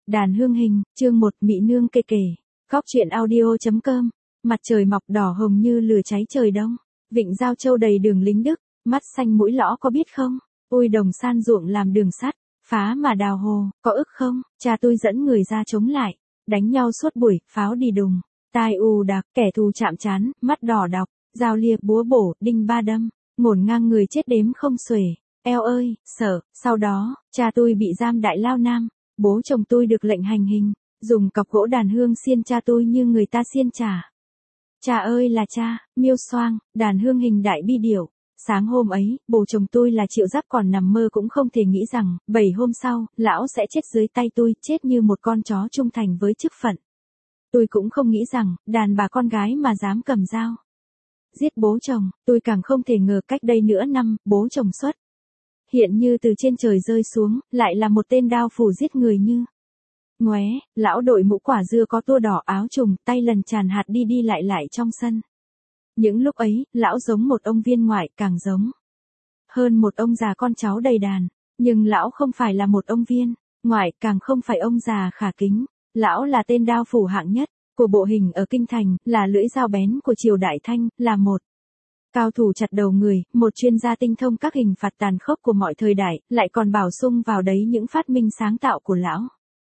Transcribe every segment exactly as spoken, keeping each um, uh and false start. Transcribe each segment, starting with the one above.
Đàn hương hình, chương một Mị nương kể kể. Góc truyện audio.com. Mặt trời mọc đỏ hồng như lửa cháy trời đông. Vịnh Giao Châu đầy đường lính Đức, mắt xanh mũi lõ có biết không? Ôi đồng san ruộng làm đường sắt, phá mà đào hồ, có ức không? Cha tôi dẫn người ra chống lại, đánh nhau suốt buổi, pháo đi đùng. Tai ù đặc, kẻ thù chạm trán, mắt đỏ đọc, dao lia búa bổ, đinh ba đâm, ngổn ngang người chết đếm không xuể. Eo ơi, sợ, sau đó, cha tôi bị giam đại lao nam. Bố chồng tôi được lệnh hành hình, dùng cọc gỗ đàn hương xiên cha tôi như người ta xiên chả. Cha ơi là cha, miêu xoang, đàn hương hình đại bi điểu. Sáng hôm ấy, bố chồng tôi là Triệu Giáp còn nằm mơ cũng không thể nghĩ rằng, bảy hôm sau, lão sẽ chết dưới tay tôi, chết như một con chó trung thành với chức phận. Tôi cũng không nghĩ rằng, đàn bà con gái mà dám cầm dao giết bố chồng, tôi càng không thể ngờ cách đây nửa năm, bố chồng xuất hiện như từ trên trời rơi xuống, lại là một tên đao phủ giết người như ngoé. Lão đội mũ quả dưa có tua đỏ áo trùng, tay lần tràn hạt đi đi lại lại trong sân. Những lúc ấy, lão giống một ông viên ngoại, càng giống hơn một ông già con cháu đầy đàn. Nhưng lão không phải là một ông viên ngoại, càng không phải ông già khả kính. Lão là tên đao phủ hạng nhất của bộ hình ở kinh thành, là lưỡi dao bén của triều Đại Thanh, là một cao thủ chặt đầu người, một chuyên gia tinh thông các hình phạt tàn khốc của mọi thời đại, lại còn bổ sung vào đấy những phát minh sáng tạo của lão.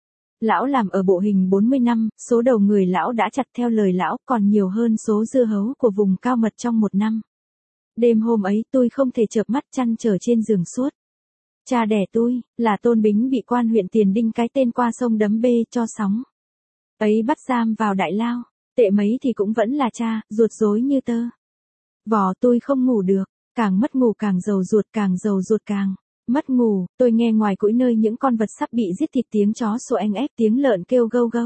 Lão làm ở bộ hình bốn mươi năm, số đầu người lão đã chặt theo lời lão còn nhiều hơn số dưa hấu của vùng cao mật trong một năm. Đêm hôm ấy tôi không thể chợp mắt chăn trở trên giường suốt. Cha đẻ tôi, là Tôn Bính bị quan huyện Tiền Đinh cái tên qua sông đấm bê cho sóng ấy bắt giam vào đại lao. Tệ mấy thì cũng vẫn là cha, ruột rối như tơ vò. Tôi không ngủ được, càng mất ngủ càng giàu ruột, càng giàu ruột càng mất ngủ. Tôi nghe ngoài cõi nơi những con vật sắp bị giết thịt, tiếng chó sủa anh ép, tiếng lợn kêu gâu gâu.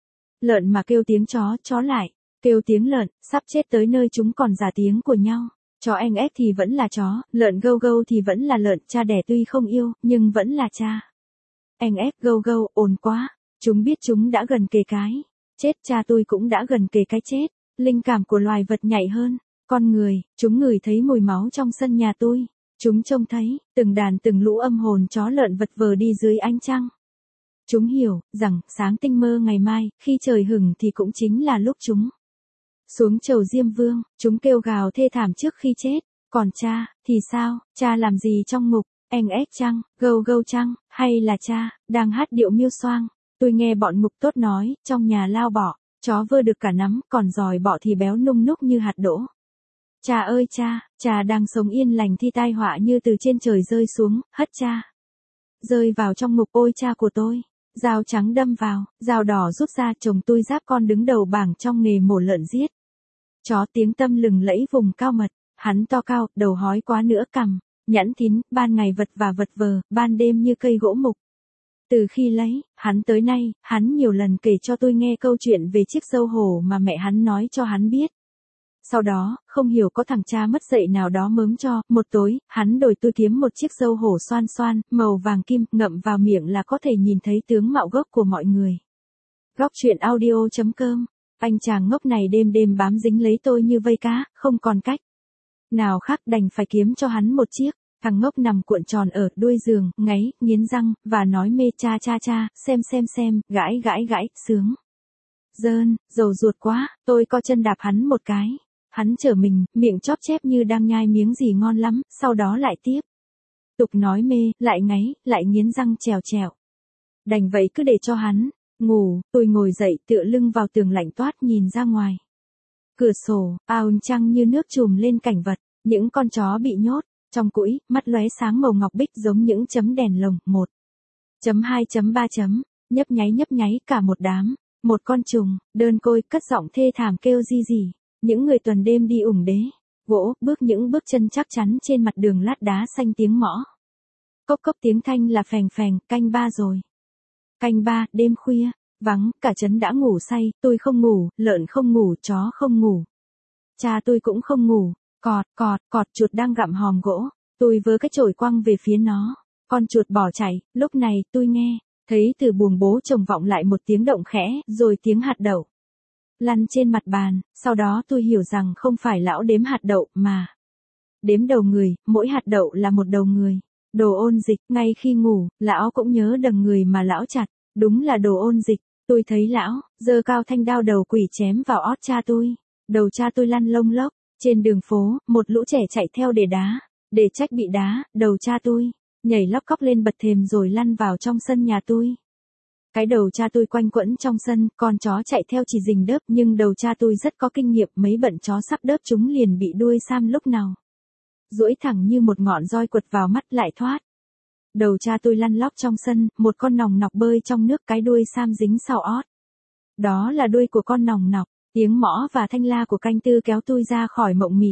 Lợn mà kêu tiếng chó, chó lại kêu tiếng lợn, sắp chết tới nơi chúng còn giả tiếng của nhau. Chó anh ép thì vẫn là chó, lợn gâu gâu thì vẫn là lợn. Cha đẻ tuy không yêu, nhưng vẫn là cha. Anh ép gâu gâu, ồn quá. Chúng biết chúng đã gần kề cái chết, cha tôi cũng đã gần kề cái chết. Linh cảm của loài vật nhạy hơn con người, chúng ngửi thấy mùi máu trong sân nhà tôi. Chúng trông thấy, từng đàn từng lũ âm hồn chó lợn vật vờ đi dưới ánh trăng. Chúng hiểu, rằng, sáng tinh mơ ngày mai, khi trời hửng thì cũng chính là lúc chúng xuống chầu Diêm Vương. Chúng kêu gào thê thảm trước khi chết. Còn cha, thì sao, cha làm gì trong ngục, anh ếch chăng, gâu gâu chăng, hay là cha, đang hát điệu miêu xoang. Tôi nghe bọn ngục tốt nói, trong nhà lao bọ, chó vơ được cả nắm, còn giòi bọ thì béo nung núc như hạt đỗ. Cha ơi cha, cha đang sống yên lành thì tai họa như từ trên trời rơi xuống, hất cha rơi vào trong ngục. Ôi cha của tôi, dao trắng đâm vào, dao đỏ rút ra. Chồng tôi Giáp con đứng đầu bảng trong nghề mổ lợn giết chó, tiếng tăm lừng lẫy vùng cao mật. Hắn to cao, đầu hói quá nữa, cằm nhẵn thín, ban ngày vật và vật vờ, ban đêm như cây gỗ mục. Từ khi lấy hắn tới nay, hắn nhiều lần kể cho tôi nghe câu chuyện về chiếc dâu hổ mà mẹ hắn nói cho hắn biết. Sau đó, không hiểu có thằng cha mất dạy nào đó mớm cho, một tối, hắn đổi tôi kiếm một chiếc dâu hổ xoan xoan, màu vàng kim, ngậm vào miệng là có thể nhìn thấy tướng mạo gốc của mọi người. Góc truyện audio.com. Anh chàng ngốc này đêm đêm bám dính lấy tôi như vây cá, không còn cách nào khác, đành phải kiếm cho hắn một chiếc. Thằng ngốc nằm cuộn tròn ở đuôi giường, ngáy, nghiến răng, và nói mê cha cha cha, xem xem xem, gãi gãi gãi, sướng dơn, dầu ruột quá. Tôi co chân đạp hắn một cái. Hắn trở mình, miệng chóp chép như đang nhai miếng gì ngon lắm, sau đó lại tiếp tục nói mê, lại ngáy, lại nghiến răng trèo trèo. Đành vậy cứ để cho hắn ngủ. Tôi ngồi dậy tựa lưng vào tường lạnh toát nhìn ra ngoài cửa sổ, ao trăng như nước trùm lên cảnh vật. Những con chó bị nhốt trong cũi, mắt lóe sáng màu ngọc bích giống những chấm đèn lồng. một chấm hai chấm ba chấm, nhấp nháy nhấp nháy cả một đám. Một con trùng, đơn côi, cất giọng thê thảm kêu di gì. Những người tuần đêm đi ủng đế gỗ, bước những bước chân chắc chắn trên mặt đường lát đá xanh, tiếng mõ cốc cốc, tiếng thanh là phèn phèn. Canh ba rồi. Canh ba, đêm khuya, vắng, cả trấn đã ngủ say. Tôi không ngủ, lợn không ngủ, chó không ngủ, cha tôi cũng không ngủ. Cọt, cọt, cọt, chuột đang gặm hòm gỗ. Tôi vớ cái chổi quăng về phía nó. Con chuột bỏ chạy. Lúc này, tôi nghe thấy từ buồng bố chồng vọng lại một tiếng động khẽ, rồi tiếng hạt đậu lăn trên mặt bàn. Sau đó tôi hiểu rằng không phải lão đếm hạt đậu, mà đếm đầu người, mỗi hạt đậu là một đầu người. Đồ ôn dịch, ngay khi ngủ, lão cũng nhớ đằng người mà lão chặt. Đúng là đồ ôn dịch, tôi thấy lão, giơ cao thanh đao đầu quỷ chém vào ót cha tôi. Đầu cha tôi lăn lông lốc, trên đường phố, một lũ trẻ chạy theo để đá, để trách bị đá, đầu cha tôi, nhảy lóc cóc lên bật thềm rồi lăn vào trong sân nhà tôi. Cái đầu cha tôi quanh quẩn trong sân, con chó chạy theo chỉ rình đớp nhưng đầu cha tôi rất có kinh nghiệm, mấy bận chó sắp đớp chúng liền bị đuôi sam lúc nào. Duỗi thẳng như một ngọn roi quật vào mắt lại thoát. Đầu cha tôi lăn lóc trong sân, một con nòng nọc bơi trong nước cái đuôi sam dính sau ót. Đó là đuôi của con nòng nọc, tiếng mõ và thanh la của canh tư kéo tôi ra khỏi mộng mị.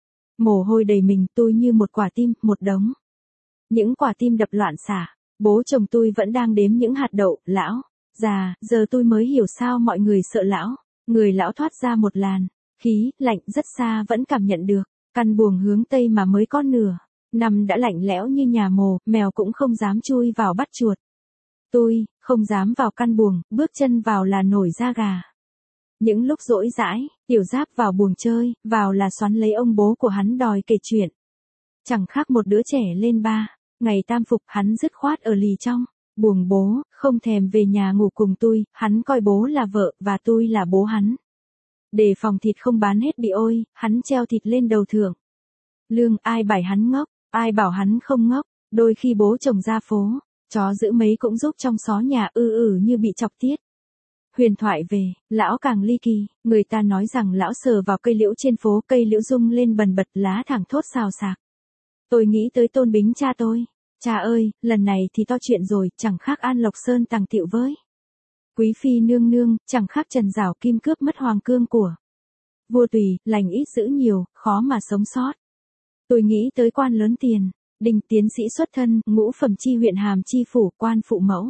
Mồ hôi đầy mình tôi như một quả tim, một đống. Những quả tim đập loạn xạ, bố chồng tôi vẫn đang đếm những hạt đậu, lão, già, giờ tôi mới hiểu sao mọi người sợ lão. Người lão thoát ra một làn, khí, lạnh rất xa vẫn cảm nhận được, căn buồng hướng tây mà mới có nửa. Nằm đã lạnh lẽo như nhà mồ, mèo cũng không dám chui vào bắt chuột. Tôi, không dám vào căn buồng, bước chân vào là nổi da gà. Những lúc rỗi rãi, Tiểu Giáp vào buồng chơi, vào là xoắn lấy ông bố của hắn đòi kể chuyện. Chẳng khác một đứa trẻ lên ba, ngày tam phục hắn dứt khoát ở lì trong, buồng bố, không thèm về nhà ngủ cùng tôi, hắn coi bố là vợ, và tôi là bố hắn. Để phòng thịt không bán hết bị ôi, hắn treo thịt lên đầu thưởng. Lương, ai bảo hắn ngốc, ai bảo hắn không ngốc, đôi khi bố chồng ra phố, chó giữ mấy cũng giúp trong xó nhà ư ử như bị chọc tiết. Huyền thoại về, lão càng ly kỳ, người ta nói rằng lão sờ vào cây liễu trên phố, cây liễu rung lên bần bật lá thẳng thốt xào xạc. Tôi nghĩ tới Tôn Bính cha tôi, cha ơi, lần này thì to chuyện rồi, chẳng khác An Lộc Sơn tàng tiệu với. Quý phi nương nương, chẳng khác Trần Giảo Kim cướp mất hoàng cương của. Vua Tùy, lành ít giữ nhiều, khó mà sống sót. Tôi nghĩ tới quan lớn tiền, đình tiến sĩ xuất thân, ngũ phẩm chi huyện hàm chi phủ, quan phụ mẫu.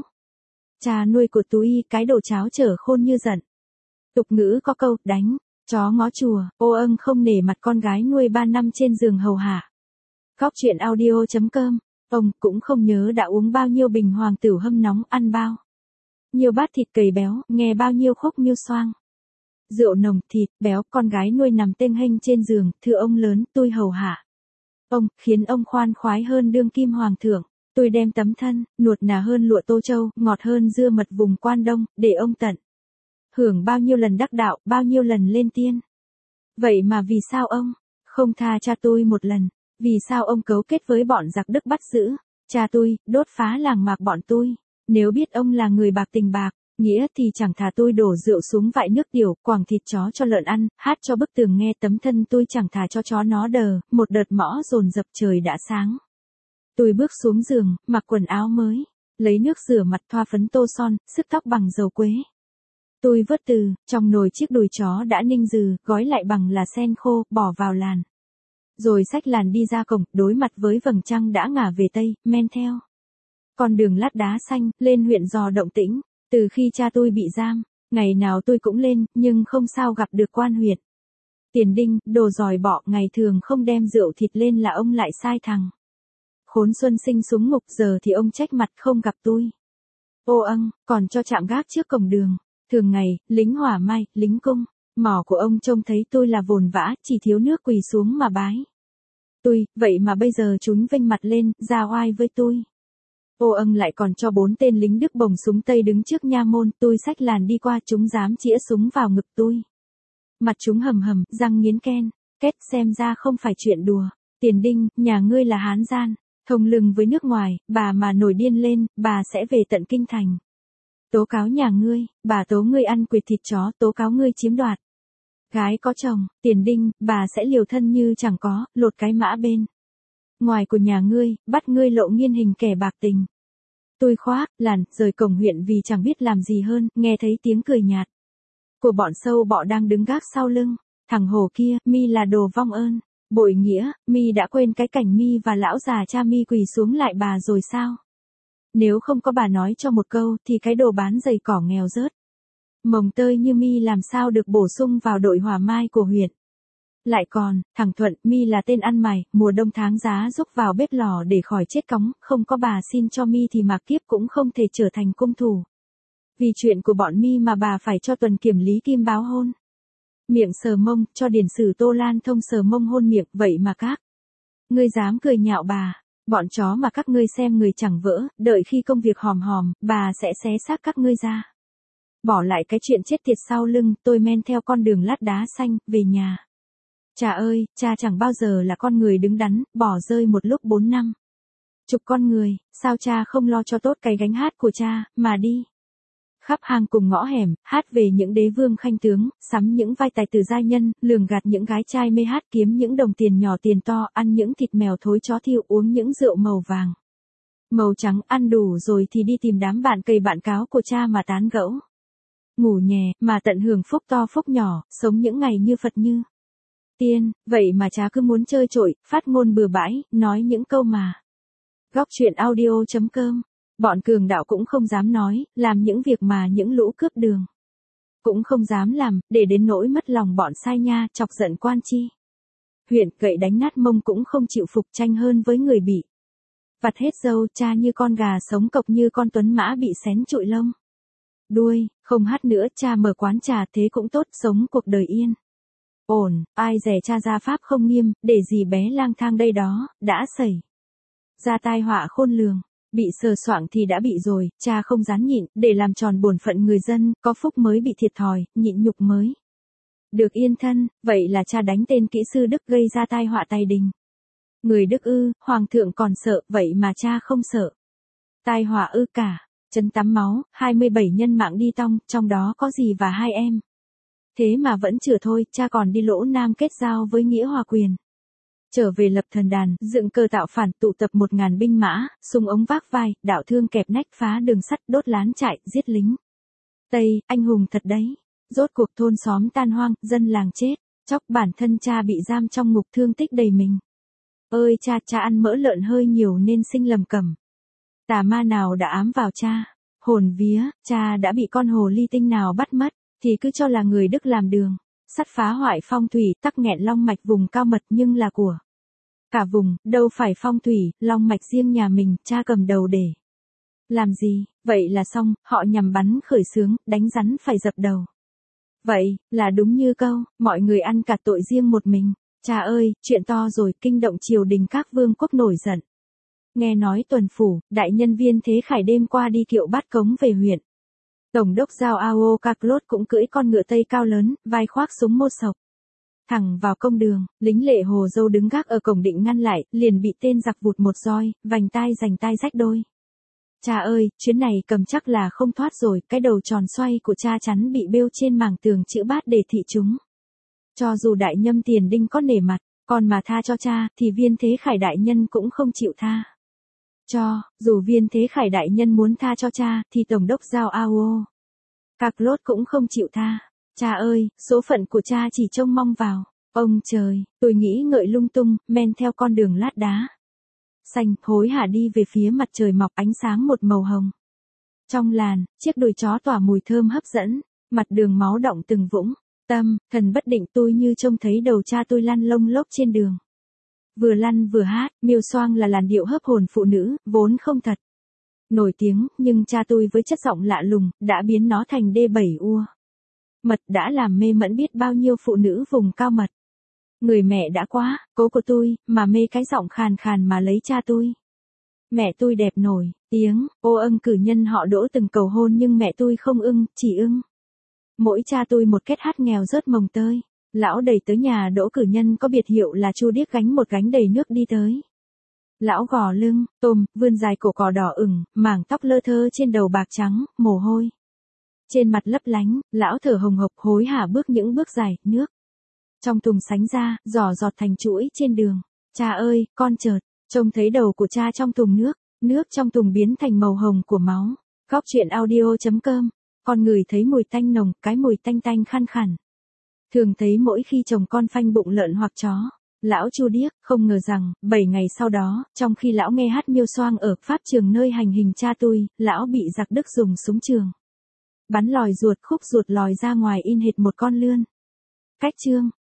Cha nuôi của túi cái đồ cháo trở khôn như giận. Tục ngữ có câu, đánh, chó ngó chùa, ô âng không nể mặt con gái nuôi ba năm trên giường hầu hạ. Góc chuyện audio chấm com, ông cũng không nhớ đã uống bao nhiêu bình hoàng tửu hâm nóng, ăn bao nhiều bát thịt cầy béo, nghe bao nhiêu khúc miêu xoang. Rượu nồng, thịt, béo, con gái nuôi nằm tênh hênh trên giường, thưa ông lớn, tôi hầu hạ. Ông, khiến ông khoan khoái hơn đương kim hoàng thượng. Tôi đem tấm thân, nuột nà hơn lụa Tô Châu, ngọt hơn dưa mật vùng Quan Đông, để ông tận. Hưởng bao nhiêu lần đắc đạo, bao nhiêu lần lên tiên. Vậy mà vì sao ông không tha cha tôi một lần? Vì sao ông cấu kết với bọn giặc Đức bắt giữ cha tôi, đốt phá làng mạc bọn tôi? Nếu biết ông là người bạc tình bạc, nghĩa thì chẳng thà tôi đổ rượu xuống vại nước tiểu, quàng thịt chó cho lợn ăn, hát cho bức tường nghe, tấm thân tôi chẳng thà cho chó nó đờ, một đợt mõ dồn dập trời đã sáng. Tôi bước xuống giường, mặc quần áo mới, lấy nước rửa mặt, thoa phấn tô son, sức tóc bằng dầu quế. Tôi vớt từ trong nồi chiếc đùi chó đã ninh dừ, gói lại bằng là sen khô, bỏ vào làn. Rồi xách làn đi ra cổng, đối mặt với vầng trăng đã ngả về tây, men theo con đường lát đá xanh, lên huyện Giò Động Tĩnh. Từ khi cha tôi bị giam, ngày nào tôi cũng lên, nhưng không sao gặp được quan huyện. Tiền Đinh, đồ giỏi bọ, ngày thường không đem rượu thịt lên là ông lại sai thằng. Khốn Xuân Sinh xuống ngục, giờ thì ông trách mặt không gặp tôi. Ô âng, còn cho chạm gác trước cổng đường. Thường ngày, lính hỏa mai, lính cung, mỏ của ông trông thấy tôi là vồn vã, chỉ thiếu nước quỳ xuống mà bái. Tôi, vậy mà bây giờ chúng vênh mặt lên, ra oai với tôi. Ô âng lại còn cho bốn tên lính Đức bồng súng Tây đứng trước nha môn, tôi xách làn đi qua, chúng dám chĩa súng vào ngực tôi. Mặt chúng hầm hầm, răng nghiến ken, kết, xem ra không phải chuyện đùa. Tiền Đinh, nhà ngươi là hán gian, thông lừng với nước ngoài, bà mà nổi điên lên, bà sẽ về tận kinh thành. Tố cáo nhà ngươi, bà tố ngươi ăn quỵt thịt chó, tố cáo ngươi chiếm đoạt gái có chồng. Tiền Đinh, bà sẽ liều thân như chẳng có, lột cái mã bên ngoài của nhà ngươi, bắt ngươi lộ nghiên hình kẻ bạc tình. Tôi khoác làn, rời cổng huyện vì chẳng biết làm gì hơn, nghe thấy tiếng cười nhạt của bọn sâu bọ đang đứng gác sau lưng. Thằng hồ kia, mi là đồ vong ơn, bội nghĩa, mi đã quên cái cảnh mi và lão già cha mi quỳ xuống lại bà rồi sao? Nếu không có bà nói cho một câu, thì cái đồ bán giày cỏ nghèo rớt mồng tơi như mi làm sao được bổ sung vào đội hỏa mai của huyện. Lại còn, thằng Thuận, mi là tên ăn mày, mùa đông tháng giá rúc vào bếp lò để khỏi chết cóng, không có bà xin cho mi thì mạc kiếp cũng không thể trở thành cung thủ. Vì chuyện của bọn mi mà bà phải cho Tuần Kiểm Lý Kim báo hôn. Miệng sờ mông, cho điển sử Tô Lan Thông sờ mông hôn miệng, vậy mà các ngươi dám cười nhạo bà. Bọn chó mà các ngươi xem người chẳng vỡ, đợi khi công việc hòm hòm, bà sẽ xé xác các ngươi ra. Bỏ lại cái chuyện chết tiệt sau lưng, tôi men theo con đường lát đá xanh, về nhà. Cha ơi, cha chẳng bao giờ là con người đứng đắn, bỏ rơi một lúc bốn năm. Chục con người, sao cha không lo cho tốt cái gánh hát của cha, mà đi. Khắp hang cùng ngõ hẻm, hát về những đế vương khanh tướng, sắm những vai tài tử giai nhân, lường gạt những gái trai mê hát, kiếm những đồng tiền nhỏ tiền to, ăn những thịt mèo thối chó thiêu, uống những rượu màu vàng. Màu trắng, ăn đủ rồi thì đi tìm đám bạn cây bạn cáo của cha mà tán gẫu. Ngủ nhè, mà tận hưởng phúc to phúc nhỏ, sống những ngày như Phật như tiên, vậy mà cha cứ muốn chơi trội, phát ngôn bừa bãi, nói những câu mà. Góc truyện audio chấm com. Bọn cường đạo cũng không dám nói, làm những việc mà những lũ cướp đường cũng không dám làm, để đến nỗi mất lòng bọn sai nha, chọc giận quan chi huyện, gậy đánh nát mông cũng không chịu phục, tranh hơn với người bị vặt hết râu. Cha như con gà sống cộc như con tuấn mã bị xén trụi lông đuôi, không hát nữa, cha mở quán trà, thế cũng tốt, sống cuộc đời yên ổn. Ai dè cha gia pháp không nghiêm, để gì bé lang thang đây đó, đã xảy ra tai họa khôn lường. Bị sờ soạng thì đã bị rồi, cha không dám nhịn, để làm tròn bổn phận người dân, có phúc mới bị thiệt thòi, nhịn nhục mới được yên thân. Vậy là cha đánh tên kỹ sư Đức gây ra tai họa tài đình. Người Đức ư, hoàng thượng còn sợ, vậy mà cha không sợ. Tai họa ư cả, chân tắm máu, hai mươi bảy nhân mạng đi tong, trong đó có dì và hai em. Thế mà vẫn chửa thôi, cha còn đi Lỗ Nam kết giao với Nghĩa Hòa Quyền. Trở về lập thần đàn, dựng cờ tạo phản, tụ tập một ngàn binh mã, súng ống vác vai, đạo thương kẹp nách, phá đường sắt, đốt lán trại, giết lính Tây, anh hùng thật đấy. Rốt cuộc thôn xóm tan hoang, dân làng chết, chóc bản thân cha bị giam trong ngục, thương tích đầy mình. Ơi cha, cha ăn mỡ lợn hơi nhiều nên sinh lầm cẩm. Tà ma nào đã ám vào cha, hồn vía, cha đã bị con hồ ly tinh nào bắt mất, thì cứ cho là người Đức làm đường sắt phá hoại phong thủy, tắc nghẹn long mạch vùng cao mật, nhưng là của cả vùng, đâu phải phong thủy, long mạch riêng nhà mình, cha cầm đầu để làm gì. Vậy là xong, họ nhằm bắn khởi xướng, đánh rắn phải dập đầu. Vậy, là đúng như câu, mọi người ăn cả tội riêng một mình. Cha ơi, chuyện to rồi, kinh động triều đình, các vương quốc nổi giận. Nghe nói tuần phủ, đại nhân Viên Thế Khải đêm qua đi kiệu bát cống về huyện. Tổng đốc Giao Ao Carlos cũng cưỡi con ngựa Tây cao lớn, vai khoác súng mô sộc. Thẳng vào công đường, lính lệ Hồ Dâu đứng gác ở cổng định ngăn lại, liền bị tên giặc vụt một roi, vành tai rành tai rách đôi. Cha ơi, chuyến này cầm chắc là không thoát rồi, cái đầu tròn xoay của cha chắn bị bêu trên mảng tường chữ bát để thị chúng. Cho dù đại nhâm Tiền Đinh có nể mặt, còn mà tha cho cha, thì Viên Thế Khải đại nhân cũng không chịu tha cho. Dù Viên Thế Khải đại nhân muốn tha cho cha, thì tổng đốc Giao Ao Carlos cũng không chịu tha. Cha ơi, số phận của cha chỉ trông mong vào ông trời. Tôi nghĩ ngợi lung tung, men theo con đường lát đá xanh, hối hả đi về phía mặt trời mọc, ánh sáng một màu hồng. Trong làn, chiếc đùi chó tỏa mùi thơm hấp dẫn, mặt đường máu đọng từng vũng. Tâm, thần bất định, tôi như trông thấy đầu cha tôi lăn lông lốc trên đường. Vừa lăn vừa hát, miêu xoang là làn điệu hấp hồn phụ nữ, vốn không thật nổi tiếng, nhưng cha tôi với chất giọng lạ lùng, đã biến nó thành đê bảy ua mật, đã làm mê mẫn biết bao nhiêu phụ nữ vùng cao mật. Người mẹ đã quá, cố của tôi, mà mê cái giọng khàn khàn mà lấy cha tôi. Mẹ tôi đẹp nổi tiếng, ô ân cử nhân họ Đỗ từng cầu hôn nhưng mẹ tôi không ưng, chỉ ưng mỗi cha tôi một kết hát nghèo rớt mồng tơi. Lão đẩy tới nhà Đỗ cử nhân có biệt hiệu là Chu Điếc, gánh một gánh đầy nước đi tới. Lão gò lưng, tôm, vươn dài cổ cỏ đỏ ửng, mảng tóc lơ thơ trên đầu bạc trắng, mồ hôi trên mặt lấp lánh. Lão thở hồng hộc, hối hả bước những bước dài, nước trong thùng sánh ra, giỏ giọt thành chuỗi trên đường. Cha ơi, con chợt trông thấy đầu của cha trong thùng nước, nước trong thùng biến thành màu hồng của máu. Góc truyện audio chấm com. Con người thấy mùi tanh nồng, cái mùi tanh tanh khăn khẳn. Thường thấy mỗi khi chồng con phanh bụng lợn hoặc chó. Lão Chu Điếc không ngờ rằng, bảy ngày sau đó, trong khi lão nghe hát miêu xoang ở pháp trường nơi hành hình cha tôi, lão bị giặc Đức dùng súng trường bắn lòi ruột, khúc ruột lòi ra ngoài in hệt một con lươn. Cách chương